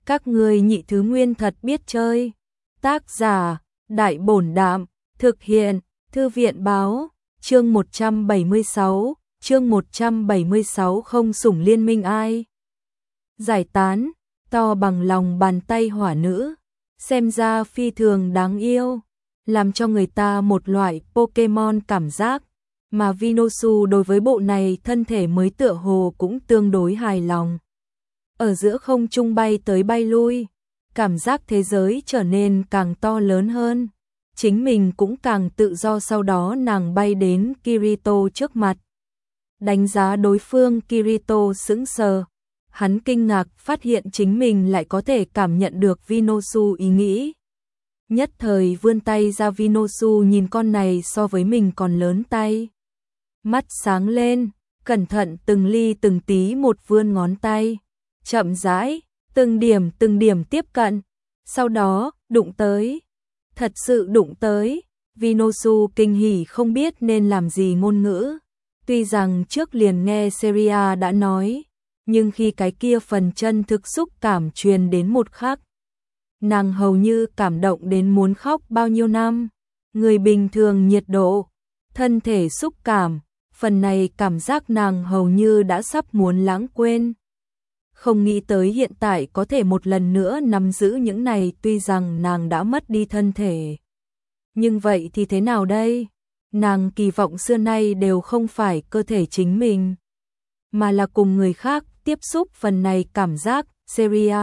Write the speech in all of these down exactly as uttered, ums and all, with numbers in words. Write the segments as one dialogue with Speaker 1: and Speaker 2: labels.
Speaker 1: Các ngươi nhị thứ nguyên thật biết chơi. Tác giả, Đại Bổn Đạm, thực hiện, Thư viện Báo, chương một trăm bảy mươi sáu, chương một trăm bảy mươi sáu không sủng liên minh ai. Giải tán, to bằng lòng bàn tay hỏa nữ, xem ra phi thường đáng yêu, làm cho người ta một loại Pokemon cảm giác, mà Vinosu đối với bộ này thân thể mới tựa hồ cũng tương đối hài lòng. Ở giữa không trung bay tới bay lui, cảm giác thế giới trở nên càng to lớn hơn, chính mình cũng càng tự do. Sau đó nàng bay đến Kirito trước mặt. Đánh giá đối phương, Kirito sững sờ, hắn kinh ngạc phát hiện chính mình lại có thể cảm nhận được Vinosu ý nghĩ. Nhất thời vươn tay ra, Vinosu nhìn con này so với mình còn lớn tay. Mắt sáng lên, cẩn thận từng ly từng tí một vươn ngón tay, chậm rãi, từng điểm từng điểm tiếp cận, sau đó đụng tới. Thật sự đụng tới, Vinosu kinh hỉ không biết nên làm gì ngôn ngữ. Tuy rằng trước liền nghe Seria đã nói, nhưng khi cái kia phần chân thực xúc cảm truyền đến một khắc, nàng hầu như cảm động đến muốn khóc. Bao nhiêu năm, người bình thường nhiệt độ, thân thể xúc cảm, phần này cảm giác nàng hầu như đã sắp muốn lãng quên. Không nghĩ tới hiện tại có thể một lần nữa nắm giữ những này. Tuy rằng nàng đã mất đi thân thể, nhưng vậy thì thế nào đây? Nàng kỳ vọng xưa nay đều không phải cơ thể chính mình, mà là cùng người khác tiếp xúc phần này cảm giác. Seria,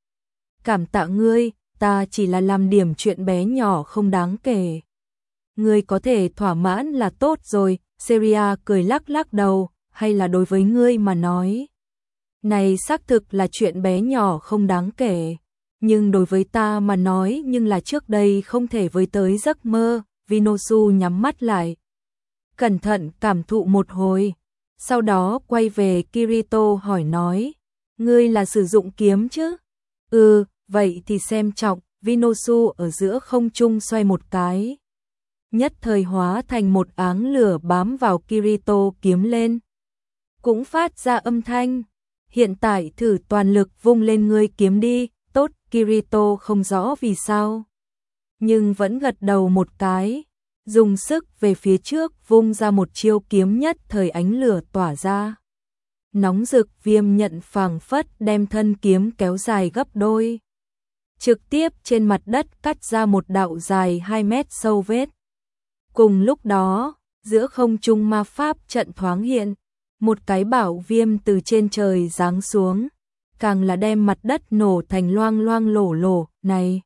Speaker 1: cảm tạ ngươi, ta chỉ là làm điểm chuyện bé nhỏ không đáng kể. Ngươi có thể thỏa mãn là tốt rồi. Seria cười lắc lắc đầu, hay là đối với ngươi mà nói, này xác thực là chuyện bé nhỏ không đáng kể, nhưng đối với ta mà nói nhưng là trước đây không thể với tới giấc mơ. Vinosu nhắm mắt lại, cẩn thận cảm thụ một hồi, sau đó quay về Kirito hỏi nói, ngươi là sử dụng kiếm chứ? Ừ, vậy thì xem trọng. Vinosu ở giữa không trung xoay một cái, nhất thời hóa thành một áng lửa bám vào Kirito kiếm lên, cũng phát ra âm thanh. Hiện tại thử toàn lực vung lên ngươi kiếm đi. Tốt. Kirito không rõ vì sao, nhưng vẫn gật đầu một cái, dùng sức về phía trước vung ra một chiêu kiếm, nhất thời ánh lửa tỏa ra, nóng rực viêm nhận phảng phất đem thân kiếm kéo dài gấp đôi, trực tiếp trên mặt đất cắt ra một đạo dài hai mét sâu vết. Cùng lúc đó, giữa không trung ma pháp trận thoáng hiện, một cái bảo viêm từ trên trời giáng xuống, càng là đem mặt đất nổ thành loang loang lổ lổ. Này!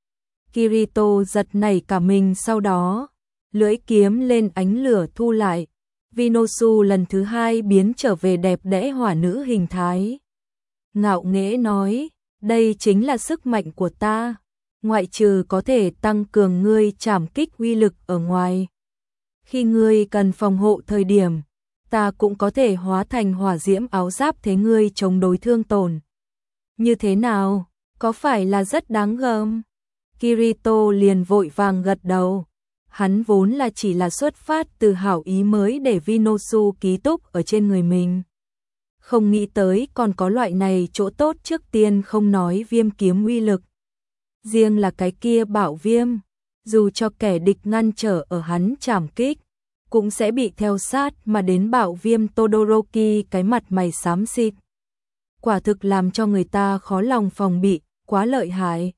Speaker 1: Kirito giật nảy cả mình, sau đó lưỡi kiếm lên, ánh lửa thu lại. Vinosu lần thứ hai biến trở về đẹp đẽ hỏa nữ hình thái, ngạo nghễ nói, đây chính là sức mạnh của ta, ngoại trừ có thể tăng cường ngươi trảm kích uy lực ở ngoài, khi ngươi cần phòng hộ thời điểm, ta cũng có thể hóa thành hỏa diễm áo giáp thế ngươi chống đối thương tổn. Như thế nào, có phải là rất đáng gờm? Kirito liền vội vàng gật đầu. Hắn vốn là chỉ là xuất phát từ hảo ý mới để Vinosu ký túc ở trên người mình, không nghĩ tới còn có loại này chỗ tốt. Trước tiên không nói viêm kiếm uy lực, riêng là cái kia bảo viêm, dù cho kẻ địch ngăn trở ở hắn trảm kích, cũng sẽ bị theo sát mà đến. Bảo viêm Todoroki cái mặt mày xám xịt, quả thực làm cho người ta khó lòng phòng bị, quá lợi hại.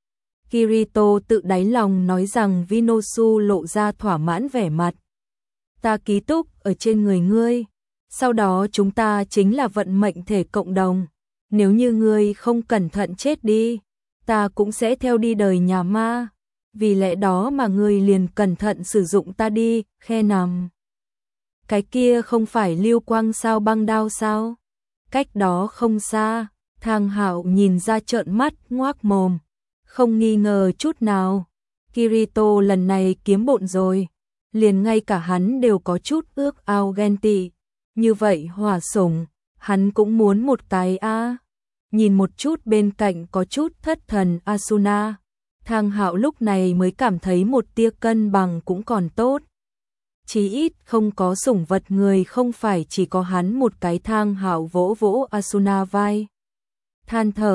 Speaker 1: Kirito tự đáy lòng nói rằng. Vinosu lộ ra thỏa mãn vẻ mặt, ta ký túc ở trên người ngươi, sau đó chúng ta chính là vận mệnh thể cộng đồng, nếu như ngươi không cẩn thận chết đi, ta cũng sẽ theo đi đời nhà ma, vì lẽ đó mà ngươi liền cẩn thận sử dụng ta đi. Khe nằm, cái kia không phải lưu quang sao băng đao sao? Cách đó không xa, Thang Hạo nhìn ra trợn mắt ngoác mồm, không nghi ngờ chút nào, Kirito lần này kiếm bộn rồi, liền ngay cả hắn đều có chút ước ao ghen tị, như vậy hỏa sủng, hắn cũng muốn một cái a. À. Nhìn một chút bên cạnh có chút thất thần Asuna, Thang Hạo lúc này mới cảm thấy một tia cân bằng cũng còn tốt. Chí ít không có sủng vật người, không phải chỉ có hắn một cái. Thang Hạo vỗ vỗ Asuna vai, than thở,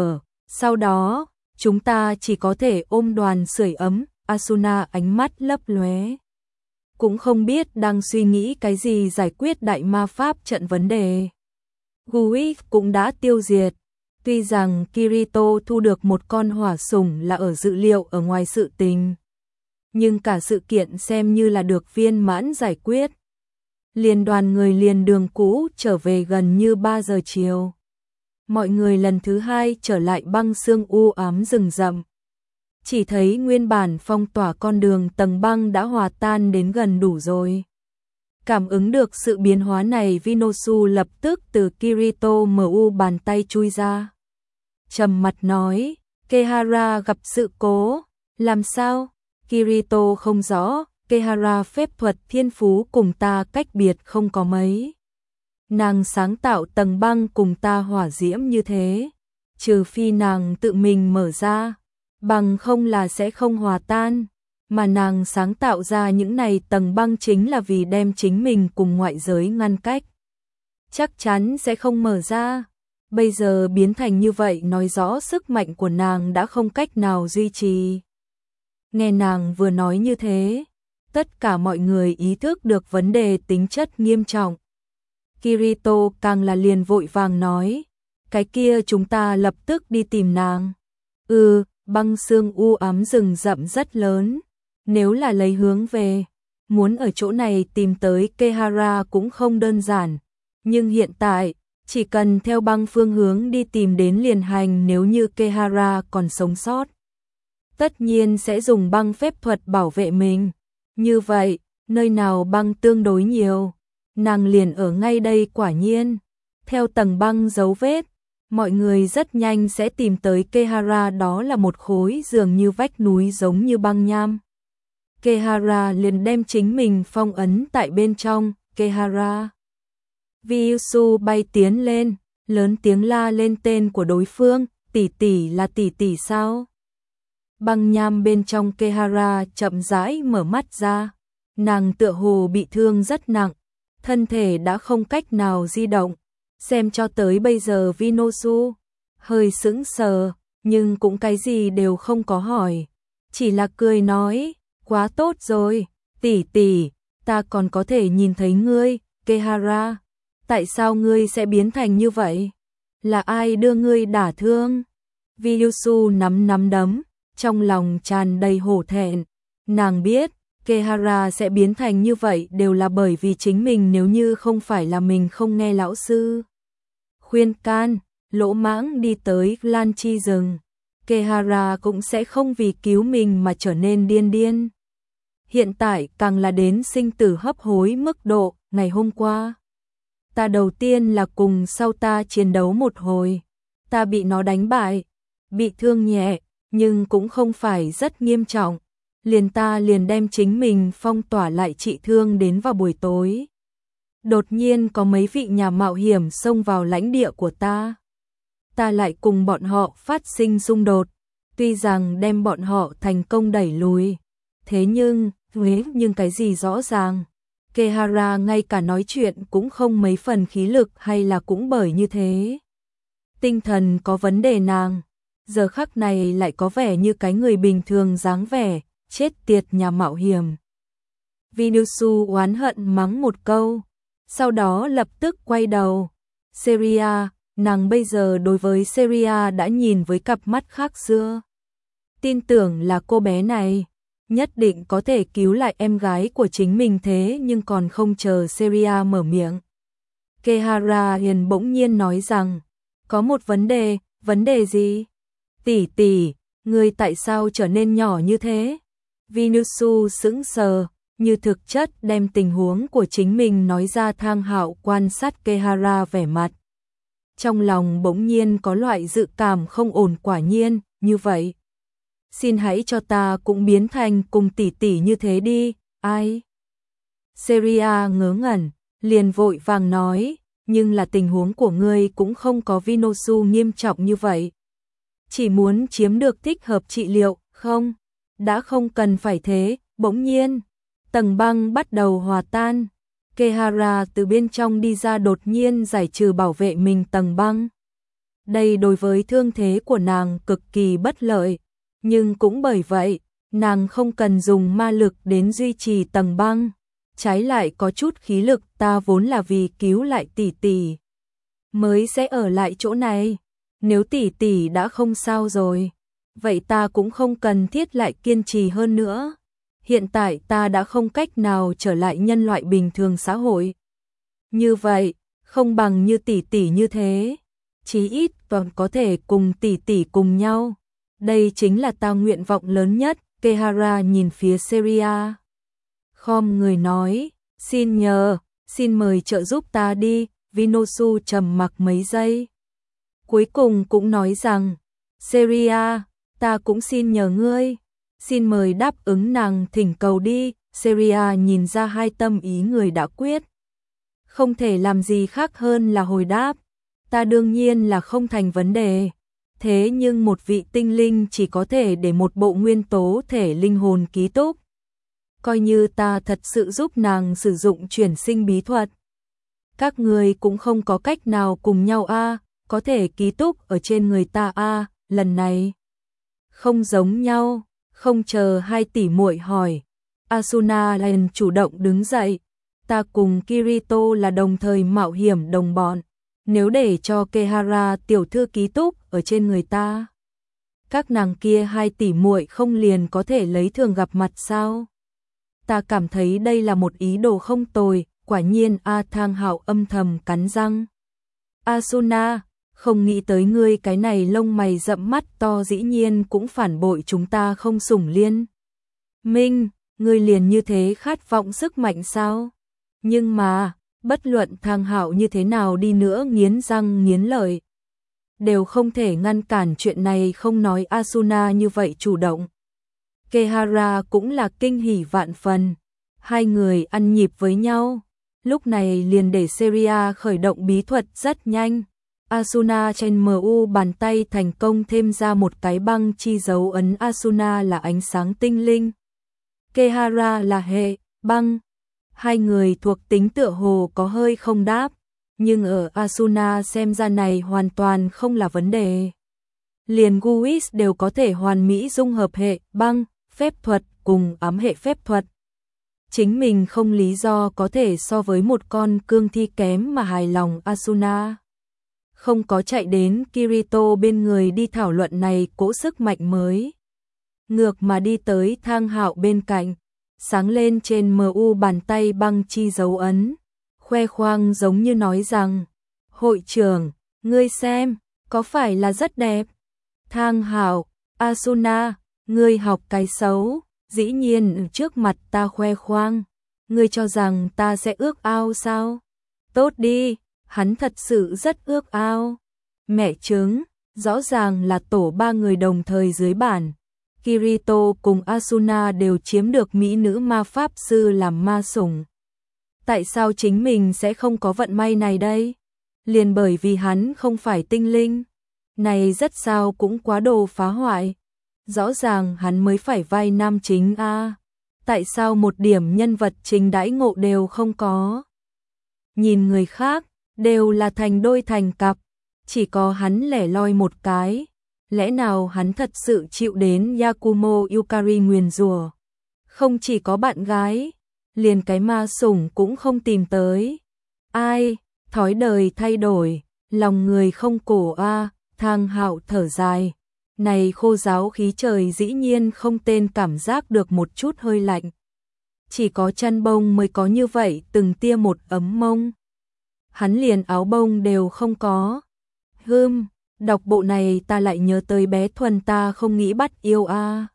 Speaker 1: Sau đó, chúng ta chỉ có thể ôm đoàn sưởi ấm. Asuna ánh mắt lấp lóe, cũng không biết đang suy nghĩ cái gì giải quyết đại ma pháp trận vấn đề. Guiz cũng đã tiêu diệt. Tuy rằng Kirito thu được một con hỏa sủng là ở dự liệu ở ngoài sự tình, nhưng cả sự kiện xem như là được viên mãn giải quyết. Liền đoàn người liền đường cũ trở về gần như ba giờ chiều. Mọi người lần thứ hai trở lại băng sương u ám rừng rậm. Chỉ thấy nguyên bản phong tỏa con đường tầng băng đã hòa tan đến gần đủ rồi. Cảm ứng được sự biến hóa này, Vinosu lập tức từ Kirito mu bàn tay chui ra. Trầm mặt nói, Kehara gặp sự cố. Làm sao? Kirito không rõ, Kehara phép thuật thiên phú cùng ta cách biệt không có mấy. Nàng sáng tạo tầng băng cùng ta hỏa diễm như thế, trừ phi nàng tự mình mở ra, bằng không là sẽ không hòa tan. Mà nàng sáng tạo ra những này tầng băng chính là vì đem chính mình cùng ngoại giới ngăn cách. Chắc chắn sẽ không mở ra. Bây giờ biến thành như vậy nói rõ sức mạnh của nàng đã không cách nào duy trì. Nghe nàng vừa nói như thế, tất cả mọi người ý thức được vấn đề tính chất nghiêm trọng. Kirito càng là liền vội vàng nói, cái kia chúng ta lập tức đi tìm nàng. Ừ, băng sương u ám rừng rậm rất lớn. Nếu là lấy hướng về, muốn ở chỗ này tìm tới Kehara cũng không đơn giản. Nhưng hiện tại, chỉ cần theo băng phương hướng đi tìm đến liền hành. Nếu như Kehara còn sống sót, tất nhiên sẽ dùng băng phép thuật bảo vệ mình. Như vậy, nơi nào băng tương đối nhiều, nàng liền ở ngay đây. Quả nhiên, theo tầng băng dấu vết, mọi người rất nhanh sẽ tìm tới Kehara. Đó là một khối dường như vách núi giống như băng nham. Kehara liền đem chính mình phong ấn tại bên trong. Kehara. Vyusu bay tiến lên, lớn tiếng la lên tên của đối phương. Tỷ tỷ là tỷ tỷ sao? Băng nham bên trong Kehara chậm rãi mở mắt ra. Nàng tựa hồ bị thương rất nặng, thân thể đã không cách nào di động. Xem cho tới bây giờ Vinosu hơi sững sờ, nhưng cũng cái gì đều không có hỏi, chỉ là cười nói, quá tốt rồi, tỷ tỷ, ta còn có thể nhìn thấy ngươi. Kehara, tại sao ngươi sẽ biến thành như vậy? Là ai đưa ngươi đả thương? Vyusu nắm nắm đấm, trong lòng tràn đầy hổ thẹn. Nàng biết, Kehara sẽ biến thành như vậy đều là bởi vì chính mình. Nếu như không phải là mình không nghe lão sư khuyên can, lỗ mãng đi tới Lan Chi rừng, Kehara cũng sẽ không vì cứu mình mà trở nên điên điên. Hiện tại càng là đến sinh tử hấp hối mức độ. Ngày hôm qua, ta đầu tiên là cùng sau ta chiến đấu một hồi, ta bị nó đánh bại, bị thương nhẹ, nhưng cũng không phải rất nghiêm trọng. Liền ta liền đem chính mình phong tỏa lại trị thương. Đến vào buổi tối, đột nhiên có mấy vị nhà mạo hiểm xông vào lãnh địa của ta. Ta lại cùng bọn họ phát sinh xung đột, tuy rằng đem bọn họ thành công đẩy lùi. Thế nhưng, thế nhưng cái gì rõ ràng, Kehara ngay cả nói chuyện cũng không mấy phần khí lực. Hay là cũng bởi như thế, tinh thần có vấn đề nàng, giờ khắc này lại có vẻ như cái người bình thường dáng vẻ. Chết tiệt nhà mạo hiểm. Vinosu oán hận mắng một câu, sau đó lập tức quay đầu. Seria, nàng bây giờ đối với Seria đã nhìn với cặp mắt khác xưa. Tin tưởng là cô bé này nhất định có thể cứu lại em gái của chính mình. Thế nhưng còn không chờ Seria mở miệng, Kehara hiền bỗng nhiên nói rằng, có một vấn đề. Vấn đề gì? Tỷ tỷ, ngươi tại sao trở nên nhỏ như thế? Vinosu sững sờ, như thực chất đem tình huống của chính mình nói ra. Thang Hạo quan sát Kehara vẻ mặt, trong lòng bỗng nhiên có loại dự cảm không ổn. Quả nhiên, như vậy. Xin hãy cho ta cũng biến thành cùng tỷ tỷ như thế đi. Ai? Seria ngớ ngẩn, liền vội vàng nói, nhưng là tình huống của ngươi cũng không có Vinosu nghiêm trọng như vậy. Chỉ muốn chiếm được thích hợp trị liệu, không? Đã không cần phải thế. Bỗng nhiên, tầng băng bắt đầu hòa tan. Kehara từ bên trong đi ra, đột nhiên giải trừ bảo vệ mình tầng băng. Đây đối với thương thế của nàng cực kỳ bất lợi, nhưng cũng bởi vậy, nàng không cần dùng ma lực đến duy trì tầng băng, trái lại có chút khí lực, ta vốn là vì cứu lại tỷ tỷ mới sẽ ở lại chỗ này, nếu tỷ tỷ đã không sao rồi, vậy ta cũng không cần thiết lại kiên trì hơn nữa. Hiện tại ta đã không cách nào trở lại nhân loại bình thường xã hội. Như vậy, không bằng như tỷ tỷ như thế, chí ít còn có thể cùng tỷ tỷ cùng nhau. Đây chính là ta nguyện vọng lớn nhất. Kehara nhìn phía Seria, khom người nói, xin nhờ, xin mời trợ giúp ta đi. Vinosu trầm mặc mấy giây, cuối cùng cũng nói rằng, Seria, ta cũng xin nhờ ngươi, xin mời đáp ứng nàng thỉnh cầu đi. Seria nhìn ra hai tâm ý người đã quyết, không thể làm gì khác hơn là hồi đáp, ta đương nhiên là không thành vấn đề. Thế nhưng một vị tinh linh chỉ có thể để một bộ nguyên tố thể linh hồn ký túc. Coi như ta thật sự giúp nàng sử dụng chuyển sinh bí thuật, các người cũng không có cách nào cùng nhau a, có thể ký túc ở trên người ta a, lần này không giống nhau. Không chờ hai tỷ muội hỏi, Asuna liền chủ động đứng dậy, ta cùng Kirito là đồng thời mạo hiểm đồng bọn, nếu để cho Kehara tiểu thư ký túc ở trên người ta, các nàng kia hai tỷ muội không liền có thể lấy thường gặp mặt sao? Ta cảm thấy đây là một ý đồ không tồi. Quả nhiên A Thang Hạo âm thầm cắn răng. Asuna, không nghĩ tới ngươi cái này lông mày rậm mắt to dĩ nhiên cũng phản bội chúng ta không sủng liên minh, ngươi liền như thế khát vọng sức mạnh sao? Nhưng mà, bất luận Thang Hạo như thế nào đi nữa nghiến răng nghiến lợi, đều không thể ngăn cản chuyện này, không nói Asuna như vậy chủ động. Kehara cũng là kinh hỉ vạn phần, hai người ăn nhịp với nhau. Lúc này liền để Seria khởi động bí thuật rất nhanh. Asuna trên em u bàn tay thành công thêm ra một cái băng chi dấu ấn. Asuna là ánh sáng tinh linh, Kehara là hệ băng. Hai người thuộc tính tựa hồ có hơi không đáp, nhưng ở Asuna xem ra này hoàn toàn không là vấn đề. Liền Guis đều có thể hoàn mỹ dung hợp hệ băng, phép thuật cùng ám hệ phép thuật. Chính mình không lý do có thể so với một con cương thi kém mà hài lòng. Asuna không có chạy đến Kirito bên người đi thảo luận này cỗ sức mạnh mới, ngược mà đi tới Thang Hạo bên cạnh, sáng lên trên em u bàn tay băng chi dấu ấn, khoe khoang giống như nói rằng, hội trưởng, ngươi xem, có phải là rất đẹp? Thang Hạo, Asuna, ngươi học cái xấu, dĩ nhiên trước mặt ta khoe khoang, ngươi cho rằng ta sẽ ước ao sao? Tốt đi, hắn thật sự rất ước ao. Mẹ chứng, rõ ràng là tổ ba người đồng thời dưới bản. Kirito cùng Asuna đều chiếm được mỹ nữ ma pháp sư làm ma sủng. Tại sao chính mình sẽ không có vận may này đây? Liền bởi vì hắn không phải tinh linh. Này rất sao cũng quá đồ phá hoại. Rõ ràng hắn mới phải vai nam chính a. Tại sao một điểm nhân vật chính đãi ngộ đều không có? Nhìn người khác, đều là thành đôi thành cặp, chỉ có hắn lẻ loi một cái. Lẽ nào hắn thật sự chịu đến Yakumo Yukari nguyền rủa? Không chỉ có bạn gái, liền cái ma sủng cũng không tìm tới. Ai, thói đời thay đổi, lòng người không cổ a. Thang Hạo thở dài. Này khô giáo khí trời dĩ nhiên không tên cảm giác được một chút hơi lạnh. Chỉ có chăn bông mới có như vậy từng tia một ấm mông. Hắn liền áo bông đều không có. Hưm, đọc bộ này ta lại nhớ tới bé Thuần ta không nghĩ bắt yêu a.